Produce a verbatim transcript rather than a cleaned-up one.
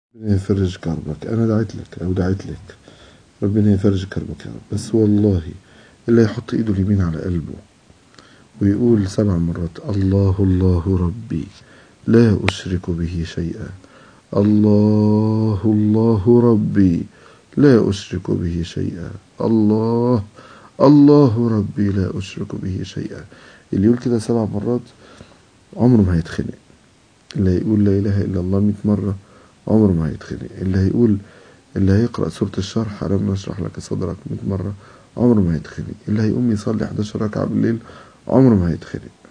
ربنا يفرج كربك. أنا دعيت لك أو دعيت لك ربنا يفرج كربك يا رب. بس والله اللي يحط إيده اليمين على قلبه ويقول سبع مرات الله الله ربي لا أشرك به شيئا، الله الله ربي لا أشرك به شيئا، الله الله ربي لا أشرك به شيئا. اللي يقول كده سبع مرات عمره ما هيتخنق. اللي هيقول لا إله إلا الله مئة مرة عمره ما هيتخنق. اللي هيقول اللي هيقرأ سورة الشرح ألم نشرح لك صدرك مئة مرة عمره ما هيتخنق. اللي هيقوم يصلي حداشر ركعة بالليل عمره ما هيتخنق.